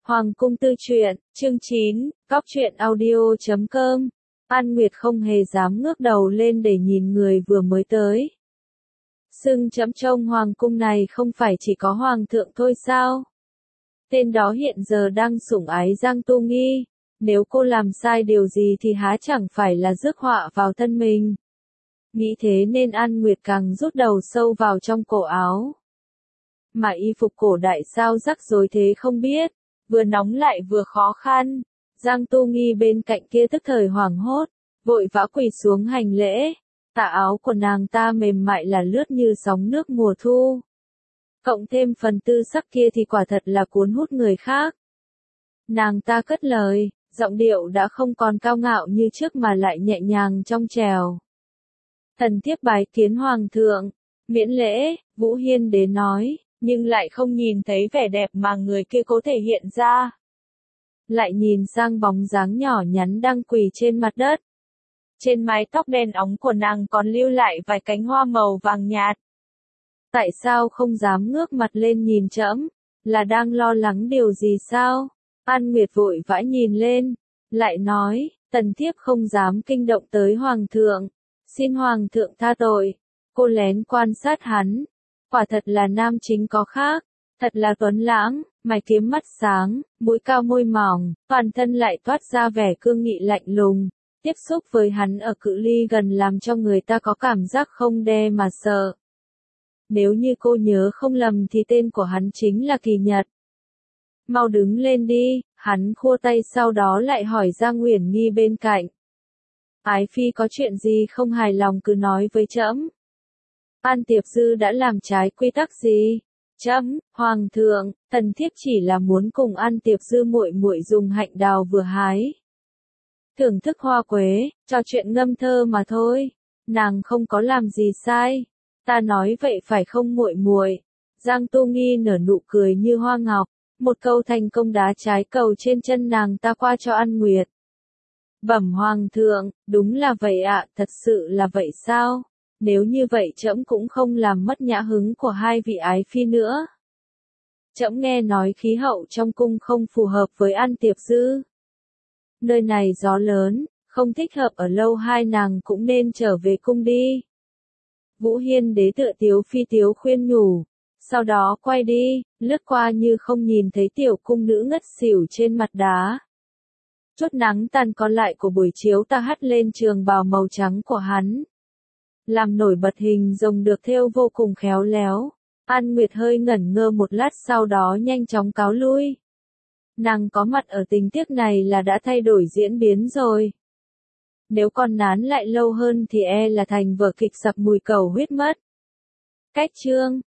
Hoàng cung tư truyện, chương 9, Cóc truyện audio.com. An Nguyệt không hề dám ngước đầu lên để nhìn người vừa mới tới. Xưng trẫm trông hoàng cung này không phải chỉ có hoàng thượng thôi sao? Tên đó hiện giờ đang sủng ái Giang Tu Nghi, nếu cô làm sai điều gì thì há chẳng phải là rước họa vào thân mình. Nghĩ thế nên An Nguyệt càng rút đầu sâu vào trong cổ áo. Mà y phục cổ đại sao rắc rối thế không biết, vừa nóng lại vừa khó khăn. Giang Tu Nghi bên cạnh kia tức thời hoảng hốt, vội vã quỳ xuống hành lễ. Tà áo của nàng ta mềm mại là lướt như sóng nước mùa thu. Cộng thêm phần tư sắc kia thì quả thật là cuốn hút người khác. Nàng ta cất lời, giọng điệu đã không còn cao ngạo như trước mà lại nhẹ nhàng trong trèo. Thần thiếp bái kiến hoàng thượng, miễn lễ, Vũ Hiên Đế nói, nhưng lại không nhìn thấy vẻ đẹp mà người kia cố thể hiện ra. Lại nhìn sang bóng dáng nhỏ nhắn đang quỳ trên mặt đất. Trên mái tóc đen óng của nàng còn lưu lại vài cánh hoa màu vàng nhạt. Tại sao không dám ngước mặt lên nhìn trẫm? Là đang lo lắng điều gì sao? An Nguyệt vội vã nhìn lên, lại nói, tần thiếp không dám kinh động tới hoàng thượng, xin hoàng thượng tha tội. Cô lén quan sát hắn, quả thật là nam chính có khác, thật là tuấn lãng, mày kiếm mắt sáng, mũi cao môi mỏng, toàn thân lại toát ra vẻ cương nghị lạnh lùng. Tiếp xúc với hắn ở cự ly gần làm cho người ta có cảm giác không đe mà sợ. Nếu như cô nhớ không lầm thì tên của hắn chính là Kỳ Nhật. Mau đứng lên đi, hắn khua tay sau đó lại hỏi Giang Uyển Nghi bên cạnh. Ái phi có chuyện gì không hài lòng cứ nói với trẫm. An Tiệp Dư đã làm trái quy tắc gì? Trẫm, hoàng thượng, tần thiếp chỉ là muốn cùng An Tiệp Dư muội muội dùng hạnh đào vừa hái. Thưởng thức hoa quế, trò chuyện ngâm thơ mà thôi, nàng không có làm gì sai. Ta nói vậy phải không muội muội? Giang Tu Nghi nở nụ cười như hoa ngọc, một câu thành công đá trái cầu trên chân nàng ta qua cho An Nguyệt. Bẩm hoàng thượng, đúng là vậy ạ, thật sự là vậy sao? Nếu như vậy trẫm cũng không làm mất nhã hứng của hai vị ái phi nữa. Trẫm nghe nói khí hậu trong cung không phù hợp với An Tiệp Dư. Nơi này gió lớn, không thích hợp ở lâu, hai nàng cũng nên trở về cung đi. Vũ Hiên Đế tựa tiếu phi tiếu khuyên nhủ, sau đó quay đi, lướt qua như không nhìn thấy tiểu cung nữ ngất xỉu trên mặt đá. Chút nắng tàn còn lại của buổi chiếu ta hắt lên trường bào màu trắng của hắn, làm nổi bật hình rồng được thêu vô cùng khéo léo. An Nguyệt hơi ngẩn ngơ một lát sau đó nhanh chóng cáo lui. Nàng có mặt ở tình tiết này là đã thay đổi diễn biến rồi. Nếu còn nán lại lâu hơn thì e là thành vở kịch sặc mùi cầu huyết mất. Cách chương